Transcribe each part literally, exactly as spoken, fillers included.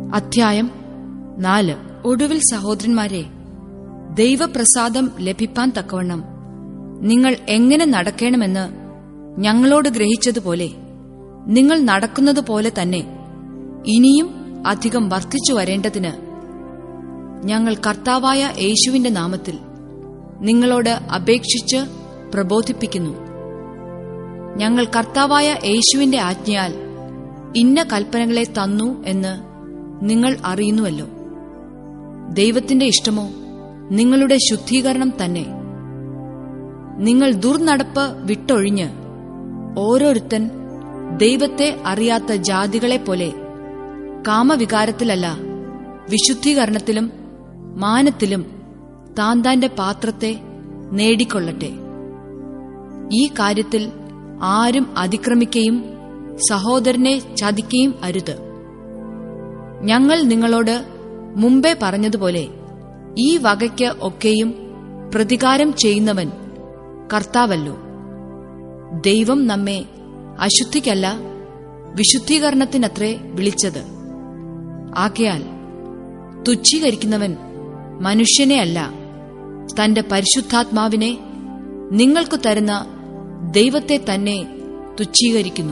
അധ്യായം നാല്. ഒടുവിൽ സഹോദരന്മാരെ, ദൈവപ്രസാദം ലഭിപ്പാൻ തക്കവണ്ണം നിങ്ങൾ എങ്ങനെ നടക്കണമെന്ന് ഞങ്ങളോട് ഗ്രഹിച്ചതുപോലെ നിങ്ങൾ നടക്കുന്നതുപോലെ തന്നെ ഇനിയും അധികം വർദ്ധിച്ചു വരേണ്ടതിന് ഞങ്ങൾ കർത്താവായ യേശുവിന്റെ നാമത്തിൽ നിങ്ങളോട് അപേക്ഷിച്ച് പ്രബോധിപ്പിക്കുന്നു. ഞങ്ങൾ കർത്താവായ യേശുവിന്റെ ആജ്ഞയാൽ ഇന്ന കൽപ്പനകളെ തന്നു എന്ന് നിങ്ങൾ അറിയുന്നുവല്ലോ. ദൈവത്തിന്റെ ഇഷ്ടമോ നിങ്ങളുടെ ശുദ്ധീകരണം തന്നെ. നിങ്ങൾ ദുർനടപ്പ് വിട്ടൊഴിഞ്ഞ് ഓരോരുത്തൻ ദൈവത്തെ അറിയാത്ത ജാതികളെപ്പോലെ കാമവികാരത്തിലല്ല, വിശുദ്ധീകരണത്തിലും മാനത്തിലും താൻ താന്റെ പാത്രത്തെ നേടിക്കൊള്ളട്ടെ. ഈ കാര്യത്തിൽ ആരും അതിക്രമിക്കുകയും സഹോദരനെ ചതിക്കുകയും അരുത്. ഞങ്ങൾ നിങ്ങളോട് മുമ്പേ പറഞ്ഞതുപോലെ ഈ വകയ്ക്ക് ഒക്കെയും പ്രതികാരം ചെയ്യുന്നവൻ കർത്താവല്ലോ. ദൈവം നമ്മെ അശുദ്ധിക്കല്ല, വിശുദ്ധീകരണത്തിനത്രേ വിളിച്ചത്. ആകയാൽ തുച്ഛീകരിക്കുന്നവൻ മനുഷ്യനെയല്ല, തന്റെ പരിശുദ്ധാത്മാവിനെ നിങ്ങൾക്കു തരുന്ന ദൈവത്തെ തന്നെ തുച്ഛീകരിക്കുന്നു.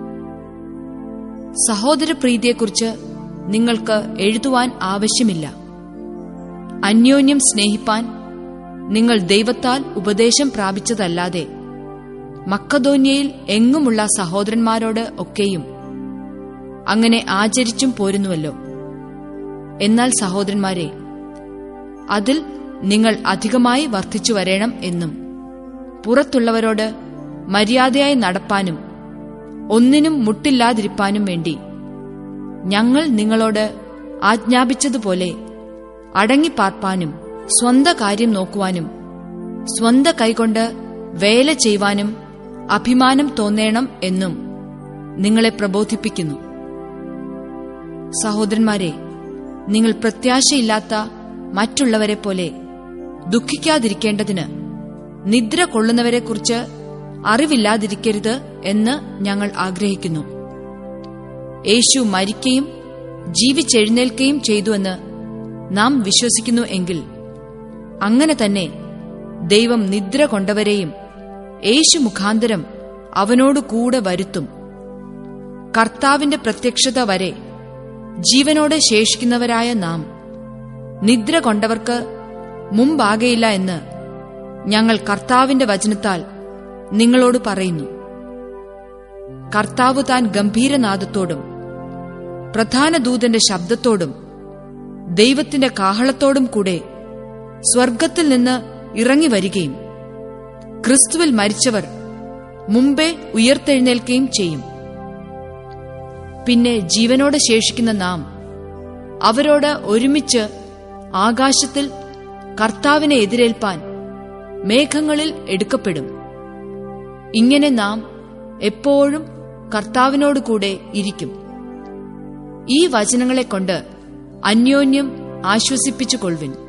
സഹോദരപ്രീതിയെക്കുറിച്ച് നിങ്ങൾക്ക് എഴുതുവാൻ ആവശ്യമില്ല. അന്യോന്യം സ്നേഹിപ്പാൻ നിങ്ങൾ ദൈവത്താൽ ഉപദേശം പ്രാപിച്ചതല്ലാതെ മക്കദോന്യയിൽ എങ്ങുമുള്ള സഹോദരന്മാരോട് ഒക്കെയും അങ്ങനെ ആചരിച്ചും പോരുന്നുവല്ലോ. എന്നാൽ സഹോദരന്മാരെ, അതിൽ നിങ്ങൾ അധികമായി വർദ്ധിച്ചു വരേണം എന്നും പുറത്തുള്ളവരോട് മര്യാദയായി നടപ്പാനും ഒന്നിനും മുട്ടില്ലാതിരിപ്പാനും വേണ്ടി ഞങ്ങൾ നിങ്ങളോട് ആജ്ഞാപിച്ചതുപോലെ അടങ്ങിപ്പാർപ്പാനും സ്വന്ത കാര്യം നോക്കുവാനും സ്വന്ത കൈകൊണ്ട് വേല ചെയ്യുവാനും അഭിമാനം തോന്നേണം എന്നും നിങ്ങളെ പ്രബോധിപ്പിക്കുന്നു. സഹോദരന്മാരെ, നിങ്ങൾ പ്രത്യാശയില്ലാത്ത മറ്റുള്ളവരെ പോലെ ദുഃഖിക്കാതിരിക്കേണ്ടതിന് നിദ്ര കൊള്ളുന്നവരെക്കുറിച്ച് അറിവില്ലാതിരിക്കരുത് എന്ന് ഞങ്ങൾ ആഗ്രഹിക്കുന്നു. യേശു മരിക്കുകയും ജീവിച്ചെഴുന്നേൽക്കുകയും ചെയ്തുവെന്ന് നാം വിശ്വസിക്കുന്നു എങ്കിൽ അങ്ങനെ തന്നെ ദൈവം നിദ്ര കൊണ്ടവരെയും യേശു മുഖാന്തരം അവനോട് കൂടെ വരുത്തും. കർത്താവിന്റെ പ്രത്യക്ഷത വരെ ജീവനോടെ ശേഷിക്കുന്നവരായ നാം നിദ്ര കൊണ്ടവർക്ക് മുമ്പാകയില്ല എന്ന് ഞങ്ങൾ കർത്താവിന്റെ വചനത്താൽ നിങ്ങളോട് പറയുന്നു. കർത്താവ് താൻ ഗംഭീരനാദത്തോടും പ്രധാന ദൂതന്റെ ശബ്ദത്തോടും ദൈവത്തിന്റെ കാഹളത്തോടും കൂടെ സ്വർഗ്ഗത്തിൽ നിന്ന് ഇറങ്ങി വരികയും ക്രിസ്തുവിൽ മരിച്ചവർ മുമ്പേ ഉയർത്തെഴുന്നേൽക്കുകയും ചെയ്യും. പിന്നെ ജീവനോടെ ശേഷിക്കുന്ന നാം അവരോട് ഒരുമിച്ച് ആകാശത്തിൽ കർത്താവിനെ എതിരേൽപ്പാൻ മേഘങ്ങളിൽ എടുക്കപ്പെടും. ഇങ്ങനെ നാം എപ്പോഴും കർത്താവിനോടുകൂടെ ഇരിക്കും. ഈ വചനങ്ങളെക്കൊണ്ട് അന്യോന്യം ആശ്വസിപ്പിച്ചുകൊള്ളുവിൻ.